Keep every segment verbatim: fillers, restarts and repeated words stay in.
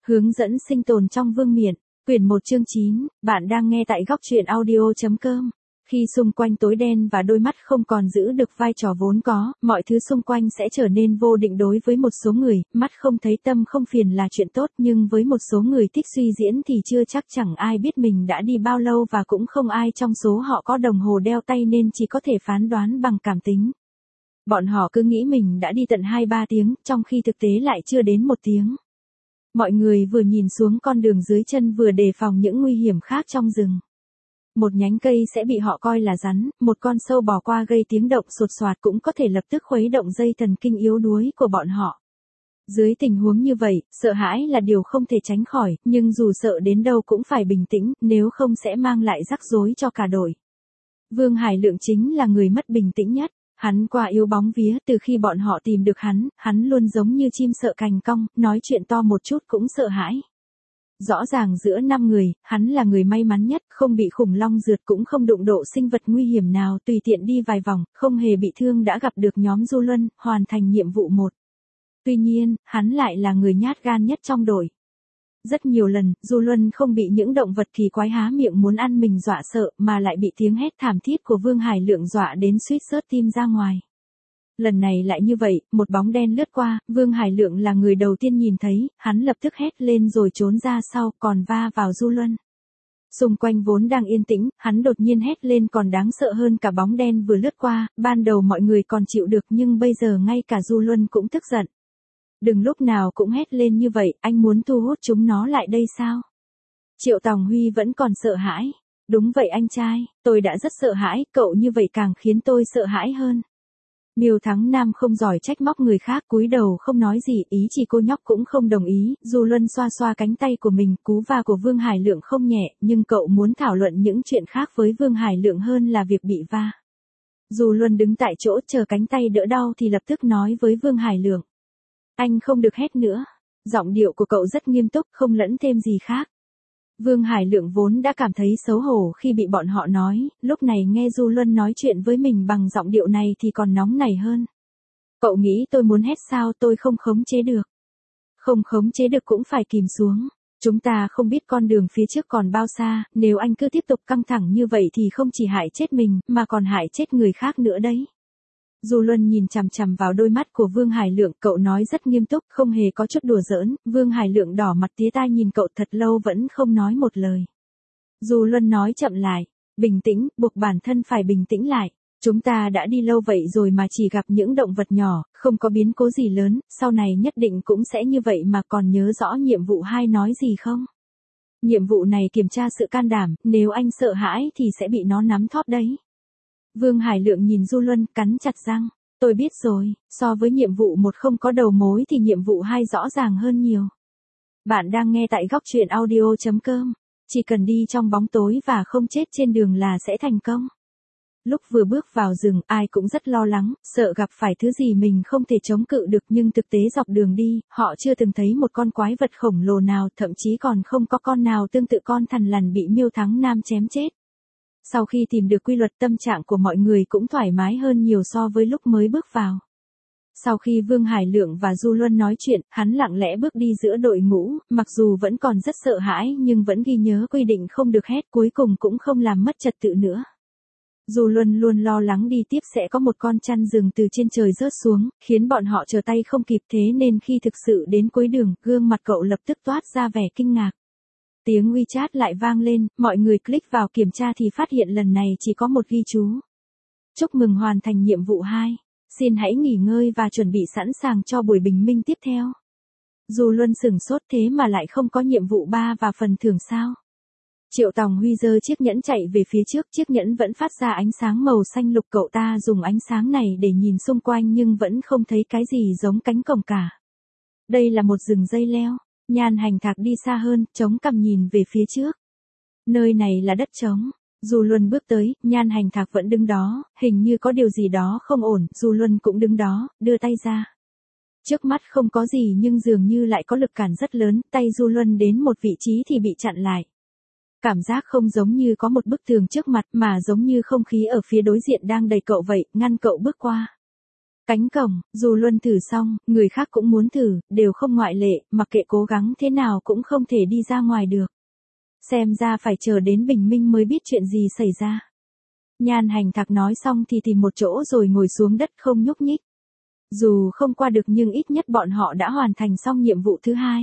Hướng dẫn sinh tồn trong vương miện, quyển một chương chín, bạn đang nghe tại góc truyện audio.com. Khi xung quanh tối đen và đôi mắt không còn giữ được vai trò vốn có, mọi thứ xung quanh sẽ trở nên vô định đối với một số người, mắt không thấy tâm không phiền là chuyện tốt, nhưng với một số người thích suy diễn thì chưa chắc chẳng ai biết mình đã đi bao lâu và cũng không ai trong số họ có đồng hồ đeo tay nên chỉ có thể phán đoán bằng cảm tính. Bọn họ cứ nghĩ mình đã đi tận hai ba tiếng, trong khi thực tế lại chưa đến một tiếng. Mọi người vừa nhìn xuống con đường dưới chân vừa đề phòng những nguy hiểm khác trong rừng. Một nhánh cây sẽ bị họ coi là rắn, một con sâu bò qua gây tiếng động sột soạt cũng có thể lập tức khuấy động dây thần kinh yếu đuối của bọn họ. Dưới tình huống như vậy, sợ hãi là điều không thể tránh khỏi, nhưng dù sợ đến đâu cũng phải bình tĩnh, nếu không sẽ mang lại rắc rối cho cả đội. Vương Hải Lượng chính là người mất bình tĩnh nhất. Hắn qua yếu bóng vía, từ khi bọn họ tìm được hắn, hắn luôn giống như chim sợ cành cong, nói chuyện to một chút cũng sợ hãi. Rõ ràng giữa năm người, hắn là người may mắn nhất, không bị khủng long rượt cũng không đụng độ sinh vật nguy hiểm nào, tùy tiện đi vài vòng, không hề bị thương đã gặp được nhóm Du Luân, hoàn thành nhiệm vụ một. Tuy nhiên, hắn lại là người nhát gan nhất trong đội. Rất nhiều lần, Du Luân không bị những động vật kỳ quái há miệng muốn ăn mình dọa sợ, mà lại bị tiếng hét thảm thiết của Vương Hải Lượng dọa đến suýt sớt tim ra ngoài. Lần này lại như vậy, một bóng đen lướt qua, Vương Hải Lượng là người đầu tiên nhìn thấy, hắn lập tức hét lên rồi trốn ra sau, còn va vào Du Luân. Xung quanh vốn đang yên tĩnh, hắn đột nhiên hét lên còn đáng sợ hơn cả bóng đen vừa lướt qua, ban đầu mọi người còn chịu được nhưng bây giờ ngay cả Du Luân cũng tức giận. Đừng lúc nào cũng hét lên như vậy, anh muốn thu hút chúng nó lại đây sao? Triệu Tòng Huy vẫn còn sợ hãi. Đúng vậy anh trai, tôi đã rất sợ hãi, cậu như vậy càng khiến tôi sợ hãi hơn. Miêu Thắng Nam không giỏi trách móc người khác, cúi đầu không nói gì, ý chỉ cô nhóc cũng không đồng ý. Du Luân xoa xoa cánh tay của mình, cú va của Vương Hải Lượng không nhẹ, nhưng cậu muốn thảo luận những chuyện khác với Vương Hải Lượng hơn là việc bị va. Du Luân đứng tại chỗ chờ cánh tay đỡ đau thì lập tức nói với Vương Hải Lượng. Anh không được hét nữa. Giọng điệu của cậu rất nghiêm túc, không lẫn thêm gì khác. Vương Hải Lượng vốn đã cảm thấy xấu hổ khi bị bọn họ nói, lúc này nghe Du Luân nói chuyện với mình bằng giọng điệu này thì còn nóng nảy hơn. Cậu nghĩ tôi muốn hét sao, tôi không khống chế được. Không khống chế được cũng phải kìm xuống. Chúng ta không biết con đường phía trước còn bao xa, nếu anh cứ tiếp tục căng thẳng như vậy thì không chỉ hại chết mình, mà còn hại chết người khác nữa đấy. Du Luân nhìn chằm chằm vào đôi mắt của Vương Hải Lượng, cậu nói rất nghiêm túc, không hề có chút đùa giỡn. Vương Hải Lượng đỏ mặt tía tai nhìn cậu thật lâu vẫn không nói một lời. Du Luân nói chậm lại, bình tĩnh, buộc bản thân phải bình tĩnh lại. Chúng ta đã đi lâu vậy rồi mà chỉ gặp những động vật nhỏ, không có biến cố gì lớn, sau này nhất định cũng sẽ như vậy mà còn nhớ rõ nhiệm vụ hai nói gì không? Nhiệm vụ này kiểm tra sự can đảm, nếu anh sợ hãi thì sẽ bị nó nắm thóp đấy. Vương Hải Lượng nhìn Du Luân, cắn chặt răng. Tôi biết rồi, so với nhiệm vụ một không có đầu mối thì nhiệm vụ hai rõ ràng hơn nhiều. Bạn đang nghe tại góc truyện audio.com. Chỉ cần đi trong bóng tối và không chết trên đường là sẽ thành công. Lúc vừa bước vào rừng, ai cũng rất lo lắng, sợ gặp phải thứ gì mình không thể chống cự được, nhưng thực tế dọc đường đi, họ chưa từng thấy một con quái vật khổng lồ nào, thậm chí còn không có con nào tương tự con thằn lằn bị Miêu Thắng Nam chém chết. Sau khi tìm được quy luật, tâm trạng của mọi người cũng thoải mái hơn nhiều so với lúc mới bước vào. Sau khi Vương Hải Lượng và Du Luân nói chuyện, hắn lặng lẽ bước đi giữa đội ngũ, mặc dù vẫn còn rất sợ hãi nhưng vẫn ghi nhớ quy định không được hét, cuối cùng cũng không làm mất trật tự nữa. Du Luân luôn lo lắng đi tiếp sẽ có một con chăn rừng từ trên trời rớt xuống, khiến bọn họ trở tay không kịp, thế nên khi thực sự đến cuối đường, gương mặt cậu lập tức toát ra vẻ kinh ngạc. Tiếng WeChat lại vang lên, mọi người click vào kiểm tra thì phát hiện lần này chỉ có một ghi chú. Chúc mừng hoàn thành nhiệm vụ hai. Xin hãy nghỉ ngơi và chuẩn bị sẵn sàng cho buổi bình minh tiếp theo. Du Luân sửng sốt, thế mà lại không có nhiệm vụ ba và phần thưởng sao? Triệu Tòng Huy giơ chiếc nhẫn chạy về phía trước, chiếc nhẫn vẫn phát ra ánh sáng màu xanh lục, cậu ta dùng ánh sáng này để nhìn xung quanh nhưng vẫn không thấy cái gì giống cánh cổng cả. Đây là một rừng dây leo. Nhan Hành Thạc đi xa hơn, chống cằm nhìn về phía trước. Nơi này là đất trống. Du Luân bước tới, Nhan Hành Thạc vẫn đứng đó, hình như có điều gì đó không ổn, Du Luân cũng đứng đó, đưa tay ra. Trước mắt không có gì nhưng dường như lại có lực cản rất lớn, tay Du Luân đến một vị trí thì bị chặn lại. Cảm giác không giống như có một bức tường trước mặt mà giống như không khí ở phía đối diện đang đẩy cậu vậy, ngăn cậu bước qua. Cánh cổng, Du Luân thử xong, người khác cũng muốn thử, đều không ngoại lệ, mặc kệ cố gắng thế nào cũng không thể đi ra ngoài được. Xem ra phải chờ đến bình minh mới biết chuyện gì xảy ra. Nhan Hành Thạc nói xong thì tìm một chỗ rồi ngồi xuống đất không nhúc nhích. Dù không qua được nhưng ít nhất bọn họ đã hoàn thành xong nhiệm vụ thứ hai.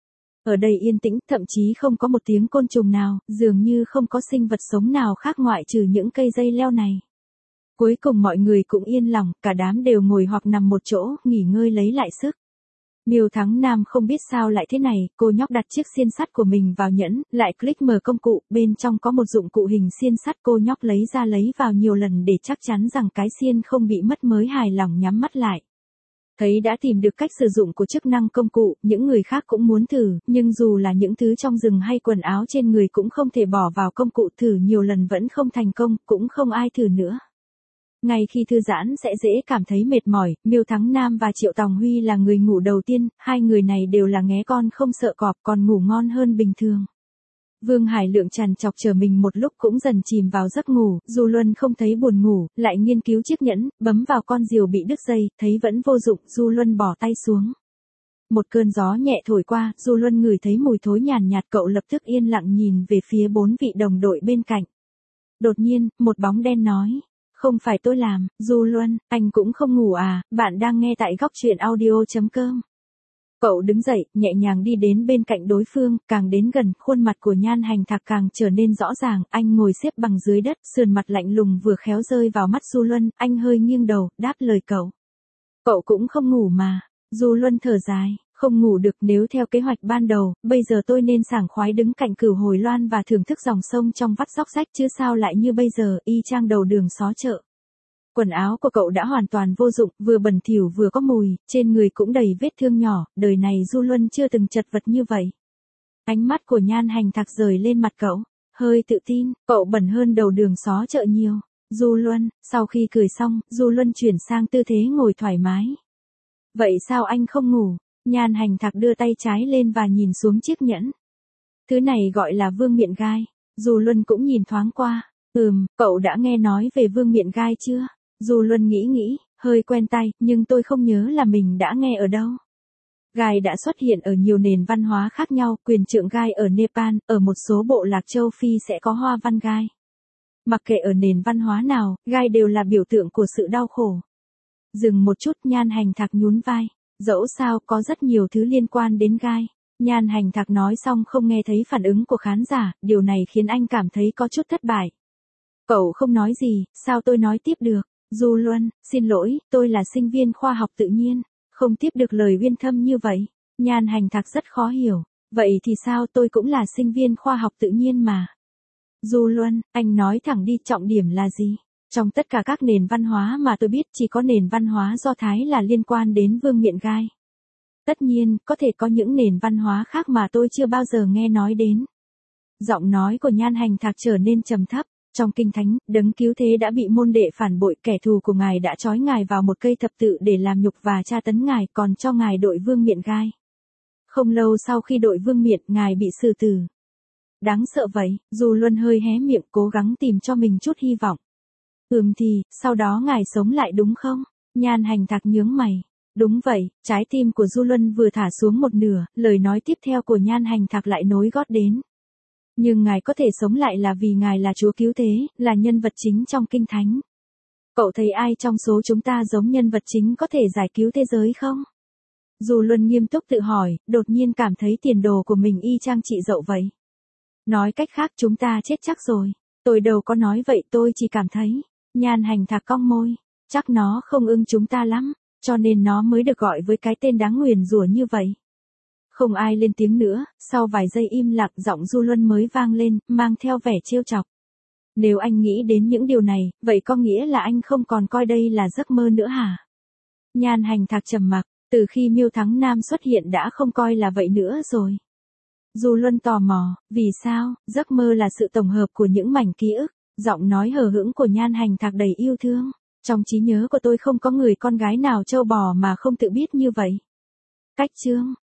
Ở đây yên tĩnh, thậm chí không có một tiếng côn trùng nào, dường như không có sinh vật sống nào khác ngoại trừ những cây dây leo này. Cuối cùng mọi người cũng yên lòng, cả đám đều ngồi hoặc nằm một chỗ, nghỉ ngơi lấy lại sức. Miêu Thắng Nam không biết sao lại thế này, cô nhóc đặt chiếc xiên sắt của mình vào nhẫn, lại click mở công cụ, bên trong có một dụng cụ hình xiên sắt, cô nhóc lấy ra lấy vào nhiều lần để chắc chắn rằng cái xiên không bị mất mới hài lòng nhắm mắt lại. Thấy đã tìm được cách sử dụng của chức năng công cụ, những người khác cũng muốn thử, nhưng dù là những thứ trong rừng hay quần áo trên người cũng không thể bỏ vào công cụ, thử nhiều lần vẫn không thành công, cũng không ai thử nữa. Ngay khi thư giãn sẽ dễ cảm thấy mệt mỏi, Miêu Thắng Nam và Triệu Tòng Huy là người ngủ đầu tiên, hai người này đều là nghé con không sợ cọp, còn ngủ ngon hơn bình thường. Vương Hải Lượng trằn trọc chờ mình một lúc cũng dần chìm vào giấc ngủ, Du Luân không thấy buồn ngủ, lại nghiên cứu chiếc nhẫn, bấm vào con diều bị đứt dây, thấy vẫn vô dụng, Du Luân bỏ tay xuống. Một cơn gió nhẹ thổi qua, Du Luân ngửi thấy mùi thối nhàn nhạt, cậu lập tức yên lặng nhìn về phía bốn vị đồng đội bên cạnh. Đột nhiên, một bóng đen nói. Không phải tôi làm, Du Luân, anh cũng không ngủ à, bạn đang nghe tại góc truyện audio chấm com. Cậu đứng dậy, nhẹ nhàng đi đến bên cạnh đối phương, càng đến gần, khuôn mặt của Nhan Hành Thạc càng trở nên rõ ràng, anh ngồi xếp bằng dưới đất, sườn mặt lạnh lùng vừa khéo rơi vào mắt Du Luân, anh hơi nghiêng đầu, đáp lời cậu. Cậu cũng không ngủ mà, Du Luân thở dài, không ngủ được nếu theo kế hoạch ban đầu, bây giờ tôi nên sảng khoái đứng cạnh Cửu Hồi Loan và thưởng thức dòng sông trong vắt dốc rách chứ sao lại như bây giờ, y chang đầu đường xó chợ. Quần áo của cậu đã hoàn toàn vô dụng, vừa bẩn thỉu vừa có mùi, trên người cũng đầy vết thương nhỏ, đời này Du Luân chưa từng chật vật như vậy. Ánh mắt của Nhan Hành Thạc rời lên mặt cậu, hơi tự tin, cậu bẩn hơn đầu đường xó chợ nhiều. Du Luân, sau khi cười xong, Du Luân chuyển sang tư thế ngồi thoải mái. Vậy sao anh không ngủ? Nhan Hành Thạc đưa tay trái lên và nhìn xuống chiếc nhẫn. Thứ này gọi là vương miện gai. Du Luân cũng nhìn thoáng qua. Ừm, cậu đã nghe nói về vương miện gai chưa? Du Luân nghĩ nghĩ, hơi quen tay, nhưng tôi không nhớ là mình đã nghe ở đâu. Gai đã xuất hiện ở nhiều nền văn hóa khác nhau, quyền trượng gai ở Nepal, ở một số bộ lạc châu Phi sẽ có hoa văn gai. Mặc kệ ở nền văn hóa nào, gai đều là biểu tượng của sự đau khổ. Dừng một chút, Nhan Hành Thạc nhún vai. Dẫu sao, có rất nhiều thứ liên quan đến gai. Nhan Hành Thạc nói xong không nghe thấy phản ứng của khán giả, điều này khiến anh cảm thấy có chút thất bại. Cậu không nói gì, sao tôi nói tiếp được? Du Luân, xin lỗi, tôi là sinh viên khoa học tự nhiên, không tiếp được lời uyên thâm như vậy. Nhan Hành Thạc rất khó hiểu. Vậy thì sao, tôi cũng là sinh viên khoa học tự nhiên mà. Du Luân, anh nói thẳng đi, trọng điểm là gì? Trong tất cả các nền văn hóa mà tôi biết chỉ có nền văn hóa Do Thái là liên quan đến vương miện gai. Tất nhiên, có thể có những nền văn hóa khác mà tôi chưa bao giờ nghe nói đến. Giọng nói của Nhan Hành Thạc trở nên trầm thấp. Trong kinh thánh, đấng cứu thế đã bị môn đệ phản bội, kẻ thù của ngài đã trói ngài vào một cây thập tự để làm nhục và tra tấn ngài, còn cho ngài đội vương miện gai. Không lâu sau khi đội vương miện, ngài bị xử tử. Đáng sợ vậy, Du Luân hơi hé miệng cố gắng tìm cho mình chút hy vọng. Ừm thì, sau đó ngài sống lại đúng không? Nhan Hành Thạc nhướng mày. Đúng vậy, trái tim của Du Luân vừa thả xuống một nửa, lời nói tiếp theo của Nhan Hành Thạc lại nối gót đến. Nhưng ngài có thể sống lại là vì ngài là Chúa cứu thế, là nhân vật chính trong kinh thánh. Cậu thấy ai trong số chúng ta giống nhân vật chính có thể giải cứu thế giới không? Du Luân nghiêm túc tự hỏi, đột nhiên cảm thấy tiền đồ của mình y chang chị dậu vậy. Nói cách khác chúng ta chết chắc rồi. Tôi đâu có nói vậy, tôi chỉ cảm thấy. Nhan Hành Thạc cong môi. Chắc nó không ưng chúng ta lắm, cho nên nó mới được gọi với cái tên đáng nguyền rủa như vậy. Không ai lên tiếng nữa, sau vài giây im lặng giọng Du Luân mới vang lên, mang theo vẻ trêu chọc. Nếu anh nghĩ đến những điều này, vậy có nghĩa là anh không còn coi đây là giấc mơ nữa hả? Nhan Hành Thạc trầm mặc, từ khi Miêu Thắng Nam xuất hiện đã không coi là vậy nữa rồi. Du Luân tò mò, vì sao? Giấc mơ là sự tổng hợp của những mảnh ký ức. Giọng nói hờ hững của Nhan Hành Thạc đầy yêu thương. Trong trí nhớ của tôi không có người con gái nào trâu bò mà không tự biết như vậy. Cách chương